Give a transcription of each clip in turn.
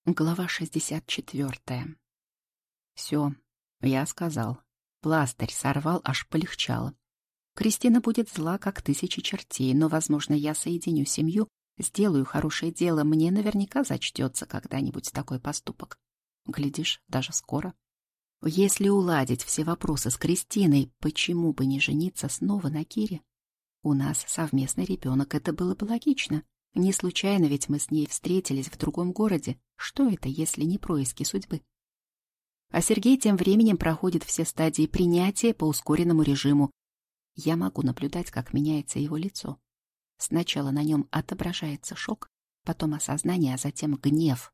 Глава 64. Все, я сказал. Пластырь сорвал, аж полегчало. Кристина будет зла, как тысячи чертей, но, возможно, я соединю семью, сделаю хорошее дело, мне наверняка зачтется когда-нибудь такой поступок. Глядишь, даже скоро. Если уладить все вопросы с Кристиной, почему бы не жениться снова на Кире? У нас совместный ребенок, это было бы логично. Не случайно ведь мы с ней встретились в другом городе. Что это, если не происки судьбы? А Сергей тем временем проходит все стадии принятия по ускоренному режиму. Я могу наблюдать, как меняется его лицо. Сначала на нем отображается шок, потом осознание, а затем гнев.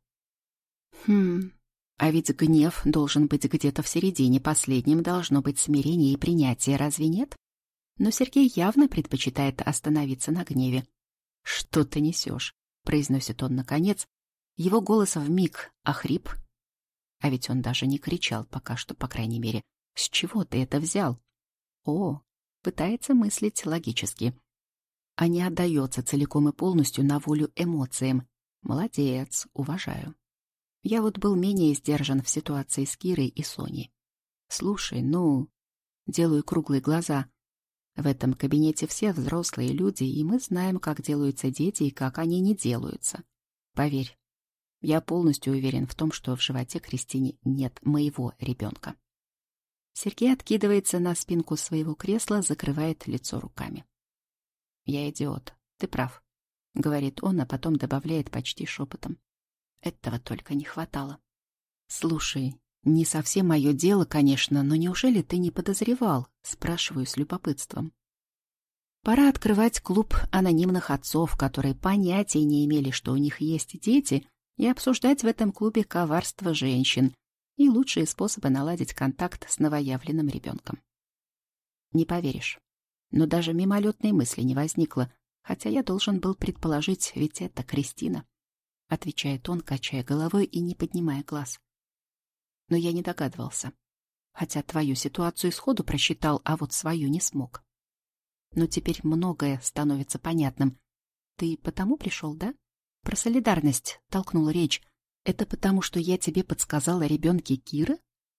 А ведь гнев должен быть где-то в середине, последним должно быть смирение и принятие, разве нет? Но Сергей явно предпочитает остановиться на гневе. «Что ты несешь?» — произносит он наконец. Его голос вмиг охрип. А ведь он даже не кричал пока что, по крайней мере. «С чего ты это взял?» О, пытается мыслить логически. А не отдается целиком и полностью на волю эмоциям. Молодец, уважаю. Я вот был менее сдержан в ситуации с Кирой и Соней. Слушай, делаю круглые глаза. В этом кабинете все взрослые люди, и мы знаем, как делаются дети и как они не делаются. Поверь, я полностью уверен в том, что в животе Кристине нет моего ребенка. Сергей откидывается на спинку своего кресла, закрывает лицо руками. «Я идиот, ты прав», — говорит он, а потом добавляет почти шепотом. «Этого только не хватало». «Слушай, не совсем мое дело, конечно, но неужели ты не подозревал?» — спрашиваю с любопытством. Пора открывать клуб анонимных отцов, которые понятия не имели, что у них есть дети, и обсуждать в этом клубе коварство женщин и лучшие способы наладить контакт с новоявленным ребенком. Не поверишь, но даже мимолетной мысли не возникло, хотя я должен был предположить, ведь это Кристина, отвечает он, качая головой и не поднимая глаз. Но я не догадывался, хотя твою ситуацию сходу просчитал, а вот свою не смог. Но теперь многое становится понятным. Ты потому пришел, да? Про солидарность толкнула речь. Это потому, что я тебе подсказала о ребенке Киры?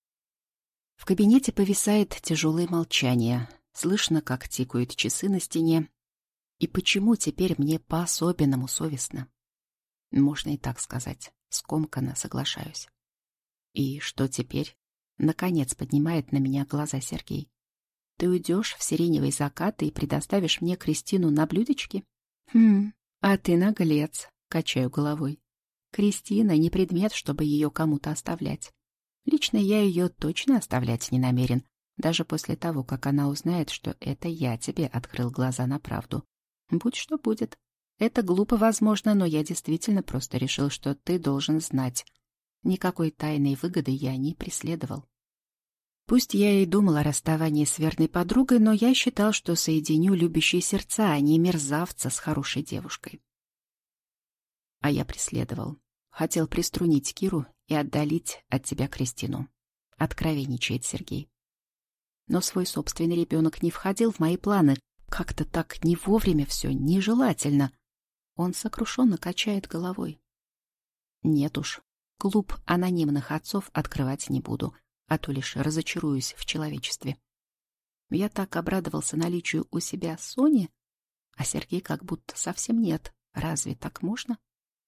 В кабинете повисает тяжелое молчание. Слышно, как тикают часы на стене. И почему теперь мне по-особенному совестно? Можно и так сказать. Скомканно соглашаюсь. И что теперь? Наконец поднимает на меня глаза Сергей. Ты уйдешь в сиреневый закат и предоставишь мне Кристину на блюдечке? А ты наглец, качаю головой. Кристина не предмет, чтобы ее кому-то оставлять. Лично я ее точно оставлять не намерен, даже после того, как она узнает, что это я тебе открыл глаза на правду. Будь что будет. Это глупо, возможно, но я действительно просто решил, что ты должен знать. Никакой тайной выгоды я не преследовал. Пусть я и думал о расставании с верной подругой, но я считал, что соединю любящие сердца, а не мерзавца с хорошей девушкой. А я преследовал. Хотел приструнить Киру и отдалить от тебя Кристину. Откровенничает Сергей. Но свой собственный ребенок не входил в мои планы. Как-то так не вовремя все, нежелательно. Он сокрушенно качает головой. Нет уж, клуб анонимных отцов открывать не буду, а то лишь разочаруюсь в человечестве. Я так обрадовался наличию у себя Сони, а Сергей как будто совсем нет. Разве так можно?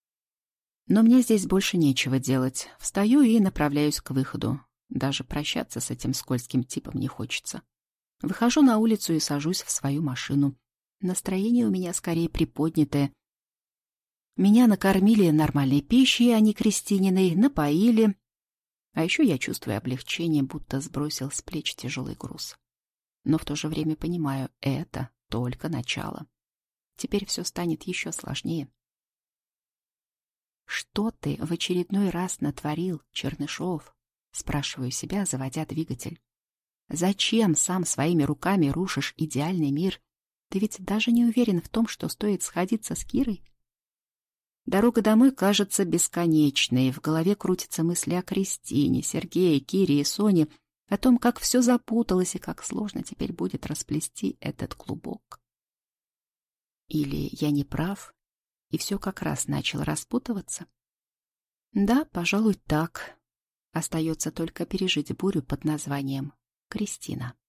Но мне здесь больше нечего делать. Встаю и направляюсь к выходу. Даже прощаться с этим скользким типом не хочется. Выхожу на улицу и сажусь в свою машину. Настроение у меня скорее приподнятое. Меня накормили нормальной пищей, а не Кристининой, напоили. А еще я чувствую облегчение, будто сбросил с плеч тяжелый груз. Но в то же время понимаю, это только начало. Теперь все станет еще сложнее. «Что ты в очередной раз натворил, Чернышов?» — спрашиваю себя, заводя двигатель. «Зачем сам своими руками рушишь идеальный мир? Ты ведь даже не уверен в том, что стоит сходиться с Кирой?» Дорога домой кажется бесконечной, в голове крутятся мысли о Кристине, Сергее, Кире и Соне, о том, как все запуталось и как сложно теперь будет расплести этот клубок. Или я не прав, и все как раз начало распутываться? Да, пожалуй, так. Остается только пережить бурю под названием Кристина.